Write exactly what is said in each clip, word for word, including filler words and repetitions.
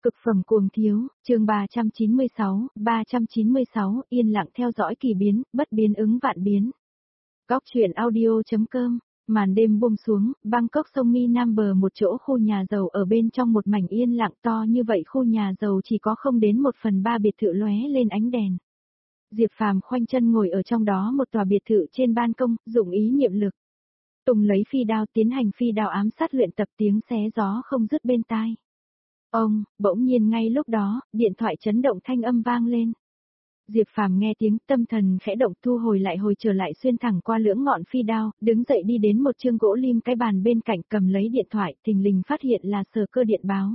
Cực phẩm cuồng thiếu, chương ba trăm chín mươi sáu, ba trăm chín mươi sáu, yên lặng theo dõi kỳ biến, bất biến ứng vạn biến. Góc truyện audio.com, màn đêm buông xuống, Bangkok sông Mi Nam bờ một chỗ khu nhà giàu ở bên trong một mảnh yên lặng to như vậy khu nhà giàu chỉ có không đến một phần ba biệt thự lóe lên ánh đèn. Diệp Phàm khoanh chân ngồi ở trong đó một tòa biệt thự trên ban công, dụng ý niệm lực. Tùng lấy phi đao tiến hành phi đao ám sát luyện tập tiếng xé gió không dứt bên tai. Ông, bỗng nhiên ngay lúc đó, điện thoại chấn động thanh âm vang lên. Diệp Phàm nghe tiếng tâm thần khẽ động thu hồi lại hồi trở lại xuyên thẳng qua lưỡng ngọn phi đao, đứng dậy đi đến một chương gỗ lim cái bàn bên cạnh cầm lấy điện thoại, thình lình phát hiện là Sở Cơ điện báo.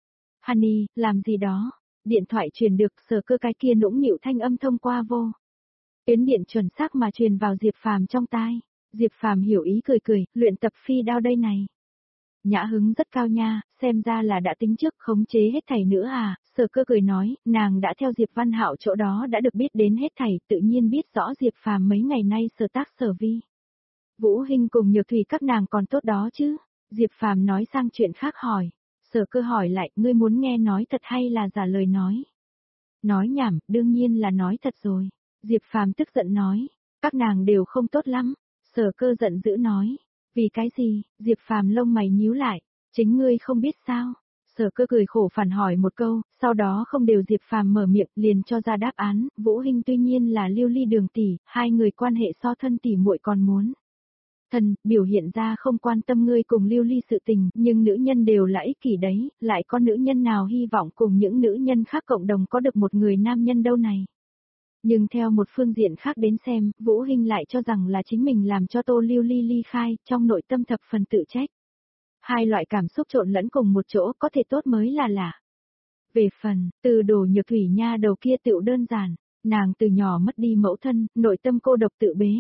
Honey, làm gì đó? Điện thoại truyền được Sở Cơ cái kia nũng nịu thanh âm thông qua vô. Tuyến điện chuẩn xác mà truyền vào Diệp Phàm trong tai. Diệp Phàm hiểu ý cười cười, luyện tập phi đao đây này. Nhã hứng rất cao nha, xem ra là đã tính trước khống chế hết thảy nữa à, Sở Cơ cười nói, nàng đã theo Diệp Văn Hạo chỗ đó đã được biết đến hết thảy, tự nhiên biết rõ Diệp Phàm mấy ngày nay sở tác sở vi. Vũ Hinh cùng Nhược Thủy các nàng còn tốt đó chứ, Diệp Phàm nói sang chuyện khác hỏi, Sở Cơ hỏi lại, ngươi muốn nghe nói thật hay là giả lời nói? Nói nhảm, đương nhiên là nói thật rồi, Diệp Phàm tức giận nói, các nàng đều không tốt lắm, Sở Cơ giận dữ nói. Vì cái gì? Diệp Phàm lông mày nhíu lại, chính ngươi không biết sao? Sở Cơ cười khổ phản hỏi một câu, sau đó không đều Diệp Phàm mở miệng liền cho ra đáp án, Vũ Hinh tuy nhiên là Lưu Ly Đường tỷ, hai người quan hệ so thân tỷ muội còn muốn. Thần, biểu hiện ra không quan tâm ngươi cùng Lưu Ly sự tình, nhưng nữ nhân đều là ích kỷ đấy, lại có nữ nhân nào hy vọng cùng những nữ nhân khác cộng đồng có được một người nam nhân đâu này. Nhưng theo một phương diện khác đến xem, Vũ Hinh lại cho rằng là chính mình làm cho Tô Lưu Ly ly khai, trong nội tâm thập phần tự trách. Hai loại cảm xúc trộn lẫn cùng một chỗ có thể tốt mới là lạ. Về phần, từ Đồ Nhược Thủy nha đầu kia tựu đơn giản, nàng từ nhỏ mất đi mẫu thân, nội tâm cô độc tự bế.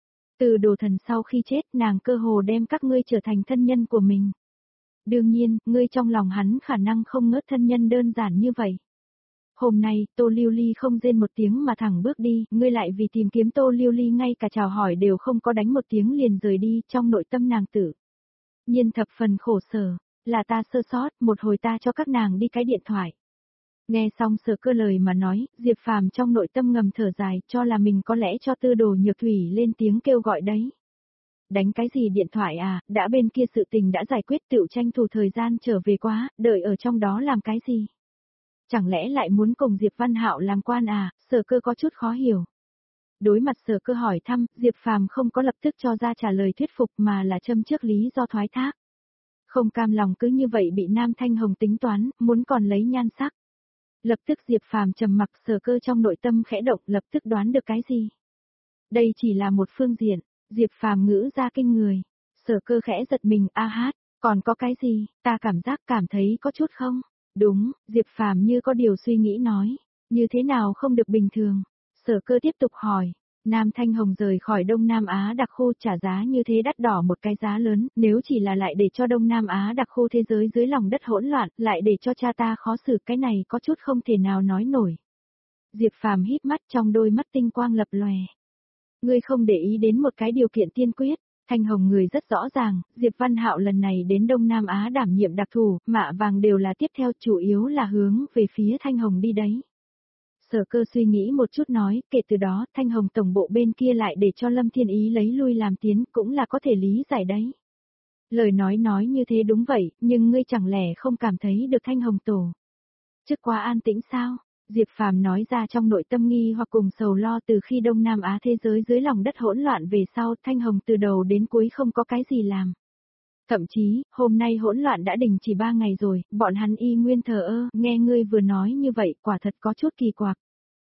Từ Đồ Thần sau khi chết, nàng cơ hồ đem các ngươi trở thành thân nhân của mình. Đương nhiên, ngươi trong lòng hắn khả năng không ngớt thân nhân đơn giản như vậy. Hôm nay, Tô Lưu Ly không rên một tiếng mà thẳng bước đi, ngươi lại vì tìm kiếm Tô Lưu Ly ngay cả chào hỏi đều không có đánh một tiếng liền rời đi, trong nội tâm nàng tử. Nhiên thập phần khổ sở, là ta sơ sót, một hồi ta cho các nàng đi cái điện thoại. Nghe xong Sở Cơ lời mà nói, Diệp Phàm trong nội tâm ngầm thở dài, cho là mình có lẽ cho Tư Đồ Nhược Thủy lên tiếng kêu gọi đấy. Đánh cái gì điện thoại à, đã bên kia sự tình đã giải quyết tựu tranh thủ thời gian trở về quá, đợi ở trong đó làm cái gì? Chẳng lẽ lại muốn cùng Diệp Văn Hạo làm quan à, Sở Cơ có chút khó hiểu. Đối mặt Sở Cơ hỏi thăm, Diệp Phàm không có lập tức cho ra trả lời thuyết phục mà là châm trước lý do thoái thác. Không cam lòng cứ như vậy bị Nam Thanh Hồng tính toán, muốn còn lấy nhan sắc. Lập tức Diệp Phàm trầm mặc, Sở Cơ trong nội tâm khẽ động, lập tức đoán được cái gì. Đây chỉ là một phương diện, Diệp Phàm ngữ ra kinh người. Sở Cơ khẽ giật mình, a hát, còn có cái gì, ta cảm giác cảm thấy có chút không? Đúng, Diệp Phàm như có điều suy nghĩ nói, như thế nào không được bình thường. Sở Cơ tiếp tục hỏi, Nam Thanh Hồng rời khỏi Đông Nam Á đặc khu trả giá như thế đắt đỏ một cái giá lớn, nếu chỉ là lại để cho Đông Nam Á đặc khu thế giới dưới lòng đất hỗn loạn, lại để cho cha ta khó xử, cái này có chút không thể nào nói nổi. Diệp Phàm híp mắt, trong đôi mắt tinh quang lập lòe. Ngươi không để ý đến một cái điều kiện tiên quyết. Thanh Hồng người rất rõ ràng, Diệp Văn Hạo lần này đến Đông Nam Á đảm nhiệm đặc thù, mạ vàng đều là tiếp theo, chủ yếu là hướng về phía Thanh Hồng đi đấy. Sở Cơ suy nghĩ một chút nói, kể từ đó, Thanh Hồng tổng bộ bên kia lại để cho Lâm Thiên Ý lấy lui làm tiến, cũng là có thể lý giải đấy. Lời nói nói như thế đúng vậy, nhưng ngươi chẳng lẽ không cảm thấy được Thanh Hồng tổ chức quá an tĩnh sao? Diệp Phàm nói ra trong nội tâm nghi hoặc cùng sầu lo từ khi Đông Nam Á thế giới dưới lòng đất hỗn loạn về sau, Thanh Hồng từ đầu đến cuối không có cái gì làm. Thậm chí, hôm nay hỗn loạn đã đình chỉ ba ngày rồi, bọn hắn y nguyên thờ ơ, nghe ngươi vừa nói như vậy, quả thật có chút kỳ quặc.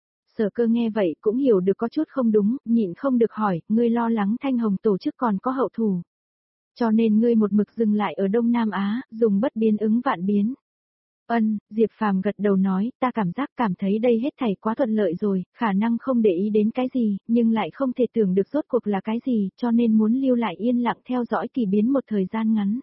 Sở Cơ nghe vậy cũng hiểu được có chút không đúng, nhịn không được hỏi, ngươi lo lắng Thanh Hồng tổ chức còn có hậu thủ. Cho nên ngươi một mực dừng lại ở Đông Nam Á, dùng bất biến ứng vạn biến. Ân, Diệp Phàm gật đầu nói, ta cảm giác cảm thấy đây hết thảy quá thuận lợi rồi, khả năng không để ý đến cái gì, nhưng lại không thể tưởng được rốt cuộc là cái gì, cho nên muốn lưu lại yên lặng theo dõi kỳ biến một thời gian ngắn.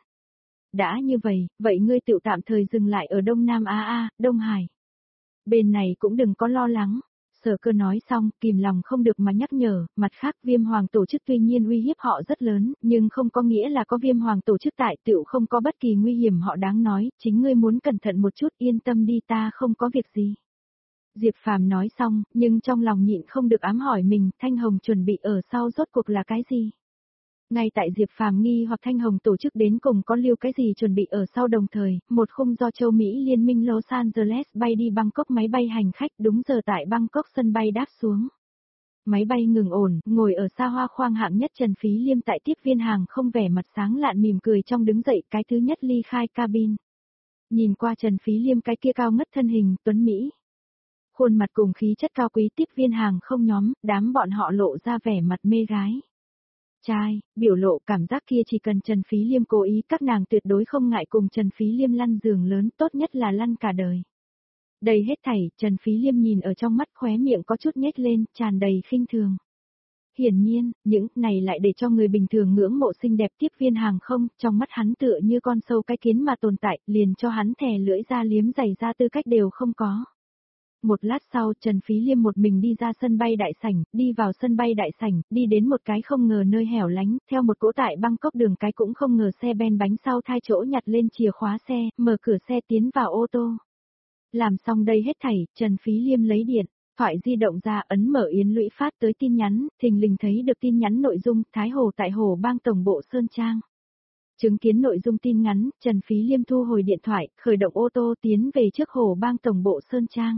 Đã như vậy, vậy ngươi tự tạm thời dừng lại ở Đông Nam Á A, Đông Hải. Bên này cũng đừng có lo lắng. Sở Cơ nói xong, kìm lòng không được mà nhắc nhở, mặt khác Viêm Hoàng tổ chức tuy nhiên uy hiếp họ rất lớn, nhưng không có nghĩa là có Viêm Hoàng tổ chức tại tựu không có bất kỳ nguy hiểm họ đáng nói, chính ngươi muốn cẩn thận một chút, yên tâm đi, ta không có việc gì. Diệp Phàm nói xong, nhưng trong lòng nhịn không được ám hỏi mình, Thanh Hồng chuẩn bị ở sau rốt cuộc là cái gì? Ngay tại Diệp Phàm nghi hoặc Thanh Hồng tổ chức đến cùng có lưu cái gì chuẩn bị ở sau đồng thời, một khung do châu Mỹ liên minh Los Angeles bay đi Bangkok máy bay hành khách đúng giờ tại Bangkok sân bay đáp xuống. Máy bay ngừng ổn, ngồi ở xa hoa khoang hạng nhất Trần Phí Liêm tại tiếp viên hàng không vẻ mặt sáng lạn mỉm cười trong đứng dậy cái thứ nhất ly khai cabin. Nhìn qua Trần Phí Liêm cái kia cao ngất thân hình, tuấn Mỹ. Khuôn mặt cùng khí chất cao quý tiếp viên hàng không nhóm, đám bọn họ lộ ra vẻ mặt mê gái. Trai, biểu lộ cảm giác kia chỉ cần Trần Phí Liêm cố ý các nàng tuyệt đối không ngại cùng Trần Phí Liêm lăn giường lớn, tốt nhất là lăn cả đời. Đầy hết thảy, Trần Phí Liêm nhìn ở trong mắt khóe miệng có chút nhếch lên, tràn đầy khinh thường. Hiển nhiên, những này lại để cho người bình thường ngưỡng mộ xinh đẹp tiếp viên hàng không, trong mắt hắn tựa như con sâu cái kiến mà tồn tại, liền cho hắn thè lưỡi ra liếm giày ra tư cách đều không có. Một lát sau, Trần Phí Liêm một mình đi ra sân bay đại sảnh, đi vào sân bay đại sảnh, đi đến một cái không ngờ nơi hẻo lánh, theo một cỗ tại Bangkok đường cái cũng không ngờ xe ben bánh sau thai chỗ nhặt lên chìa khóa xe, mở cửa xe tiến vào ô tô. Làm xong đây hết thảy, Trần Phí Liêm lấy điện, thoại di động ra ấn mở Yến Lũy phát tới tin nhắn, thình lình thấy được tin nhắn nội dung, Thái Hồ tại Hồ Bang Tổng bộ Sơn Trang. Chứng kiến nội dung tin nhắn, Trần Phí Liêm thu hồi điện thoại, khởi động ô tô tiến về trước Hồ Bang Tổng bộ Sơn Trang.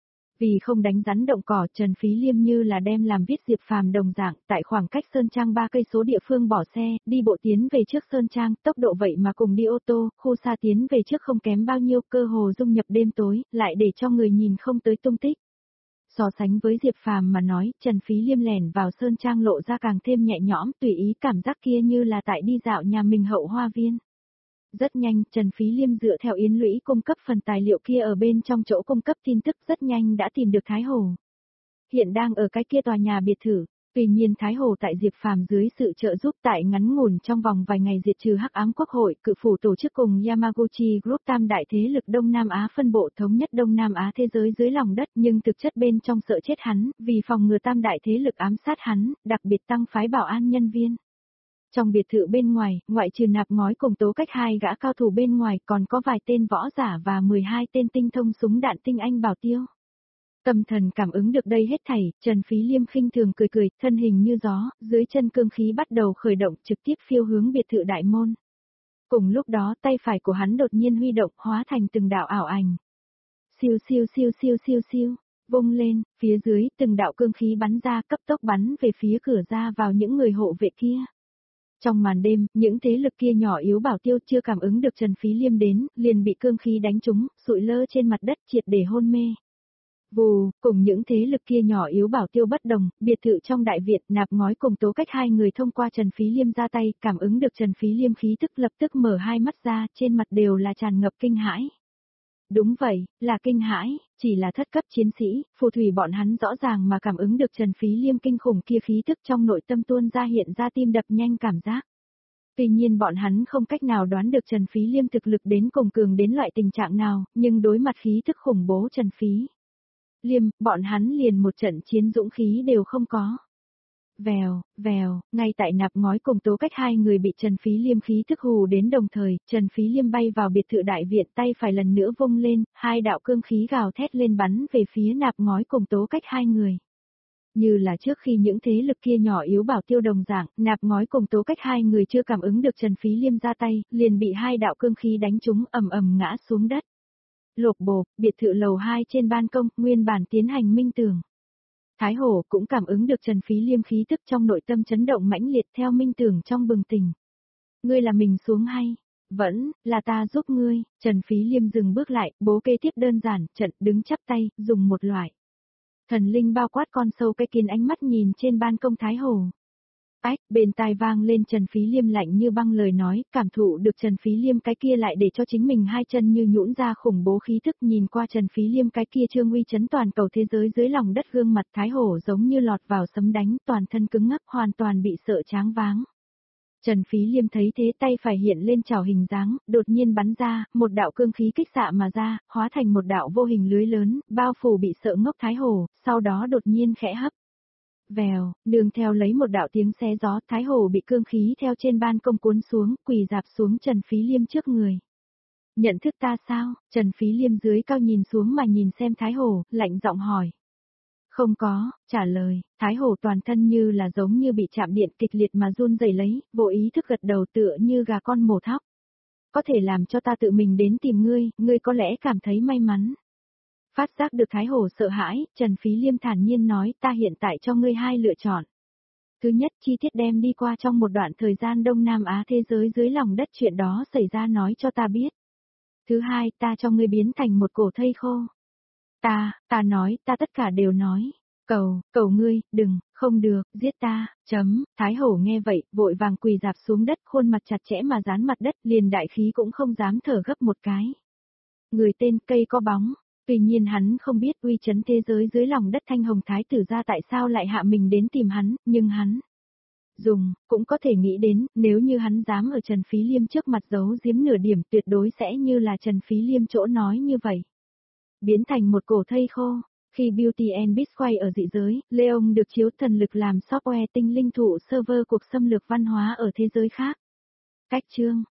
Vì không đánh rắn động cỏ, Trần Phí Liêm như là đem làm viết Diệp Phàm đồng dạng, tại khoảng cách Sơn Trang ba cây số địa phương bỏ xe, đi bộ tiến về trước Sơn Trang, tốc độ vậy mà cùng đi ô tô, khu xa tiến về trước không kém bao nhiêu, cơ hồ dung nhập đêm tối, lại để cho người nhìn không tới tung tích. So sánh với Diệp Phàm mà nói, Trần Phí Liêm lẻn vào Sơn Trang lộ ra càng thêm nhẹ nhõm, tùy ý cảm giác kia như là tại đi dạo nhà mình hậu hoa viên. Rất nhanh, Trần Phí Liêm dựa theo Yến Lũy cung cấp phần tài liệu kia ở bên trong chỗ cung cấp tin tức rất nhanh đã tìm được Thái Hồ. Hiện đang ở cái kia tòa nhà biệt thự, tuy nhiên Thái Hồ tại Diệp Phàm dưới sự trợ giúp tại ngắn ngủn trong vòng vài ngày diệt trừ Hắc Ám Quốc hội, cự phủ tổ chức cùng Yamaguchi Group tam đại thế lực Đông Nam Á phân bộ thống nhất Đông Nam Á thế giới dưới lòng đất, nhưng thực chất bên trong sợ chết hắn, vì phòng ngừa tam đại thế lực ám sát hắn, đặc biệt tăng phái bảo an nhân viên. Trong biệt thự bên ngoài, ngoại trừ Nạp Ngói cùng Tố Cách hai gã cao thủ bên ngoài còn có vài tên võ giả và mười hai tên tinh thông súng đạn tinh anh bảo tiêu. Tâm thần cảm ứng được đây hết thảy, Trần Phí Liêm khinh thường cười cười, thân hình như gió, dưới chân cương khí bắt đầu khởi động trực tiếp phiêu hướng biệt thự đại môn. Cùng lúc đó tay phải của hắn đột nhiên huy động hóa thành từng đạo ảo ảnh. Siêu siêu siêu siêu siêu siêu, vung lên, phía dưới từng đạo cương khí bắn ra cấp tốc bắn về phía cửa ra vào những người hộ vệ kia. Trong màn đêm, những thế lực kia nhỏ yếu bảo tiêu chưa cảm ứng được Trần Phí Liêm đến, liền bị cương khí đánh trúng, sụi lơ trên mặt đất triệt để hôn mê. Vù, cùng những thế lực kia nhỏ yếu bảo tiêu bất đồng, biệt thự trong đại viện Nạp Ngói cùng Tố Cách hai người thông qua Trần Phí Liêm ra tay, cảm ứng được Trần Phí Liêm khí tức lập tức mở hai mắt ra, trên mặt đều là tràn ngập kinh hãi. Đúng vậy, là kinh hãi, chỉ là thất cấp chiến sĩ, phù thủy bọn hắn rõ ràng mà cảm ứng được Trần Phí Liêm kinh khủng kia khí tức trong nội tâm tuôn ra hiện ra tim đập nhanh cảm giác. Tuy nhiên bọn hắn không cách nào đoán được Trần Phí Liêm thực lực đến cùng cường đến loại tình trạng nào, nhưng đối mặt khí tức khủng bố Trần Phí Liêm, bọn hắn liền một trận chiến dũng khí đều không có. Vèo, vèo, ngay tại Nạp Ngói cùng Tố Cách hai người bị Trần Phí Liêm khí thức hù đến đồng thời, Trần Phí Liêm bay vào biệt thự đại viện tay phải lần nữa vung lên, hai đạo cương khí gào thét lên bắn về phía Nạp Ngói cùng Tố Cách hai người. Như là trước khi những thế lực kia nhỏ yếu bảo tiêu đồng dạng, Nạp Ngói cùng Tố Cách hai người chưa cảm ứng được Trần Phí Liêm ra tay, liền bị hai đạo cương khí đánh trúng ầm ầm ngã xuống đất. Lộp bộp, biệt thự lầu hai trên ban công, nguyên bản tiến hành minh tường. Thái Hồ cũng cảm ứng được Trần Phí Liêm khí tức trong nội tâm chấn động mãnh liệt theo minh tưởng trong bừng tỉnh. Ngươi là mình xuống hay? Vẫn, là ta giúp ngươi, Trần Phí Liêm dừng bước lại, bố kế tiếp đơn giản, trận đứng chắp tay, dùng một loại. Thần linh bao quát con sâu cái kiến ánh mắt nhìn trên ban công Thái Hồ. Ách, bên tai vang lên Trần Phí Liêm lạnh như băng lời nói, cảm thụ được Trần Phí Liêm cái kia lại để cho chính mình hai chân như nhũn ra khủng bố khí thức nhìn qua Trần Phí Liêm cái kia trương uy chấn toàn cầu thế giới dưới lòng đất gương mặt Thái Hổ giống như lọt vào sấm đánh toàn thân cứng ngắc hoàn toàn bị sợ tráng váng. Trần Phí Liêm thấy thế tay phải hiện lên chảo hình dáng, đột nhiên bắn ra, một đạo cương khí kích xạ mà ra, hóa thành một đạo vô hình lưới lớn, bao phủ bị sợ ngốc Thái Hổ, sau đó đột nhiên khẽ hấp. Vèo, nương theo lấy một đạo tiếng xé gió, Thái Hổ bị cương khí theo trên ban công cuốn xuống, quỳ dạp xuống Trần Phí Liêm trước người. Nhận thức ta sao? Trần Phí Liêm dưới cao nhìn xuống mà nhìn xem Thái Hổ, lạnh giọng hỏi. Không có, trả lời, Thái Hổ toàn thân như là giống như bị chạm điện kịch liệt mà run rẩy lấy, vô ý thức gật đầu tựa như gà con mổ thóc. Có thể làm cho ta tự mình đến tìm ngươi, ngươi có lẽ cảm thấy may mắn. Phát giác được Thái Hổ sợ hãi, Trần Phí Liêm thản nhiên nói ta hiện tại cho ngươi hai lựa chọn. Thứ nhất, chi tiết đem đi qua trong một đoạn thời gian Đông Nam Á thế giới dưới lòng đất chuyện đó xảy ra nói cho ta biết. Thứ hai, ta cho ngươi biến thành một cổ thây khô. Ta, ta nói, ta tất cả đều nói. Cầu, cầu ngươi, đừng, không được, giết ta, chấm, Thái Hổ nghe vậy, vội vàng quỳ dạp xuống đất, khuôn mặt chặt chẽ mà dán mặt đất, liền đại khí cũng không dám thở gấp một cái. Người tên cây có bóng, tuy nhiên hắn không biết uy chấn thế giới dưới lòng đất Thanh Hồng Thái tử ra tại sao lại hạ mình đến tìm hắn, nhưng hắn dùng, cũng có thể nghĩ đến, nếu như hắn dám ở Trần Phí Liêm trước mặt giấu giếm nửa điểm tuyệt đối sẽ như là Trần Phí Liêm chỗ nói như vậy. Biến thành một cổ thây khô. Khi Beauty and Beast quay ở dị giới, Leon được chiếu thần lực làm software tinh linh thụ server cuộc xâm lược văn hóa ở thế giới khác. Cách chương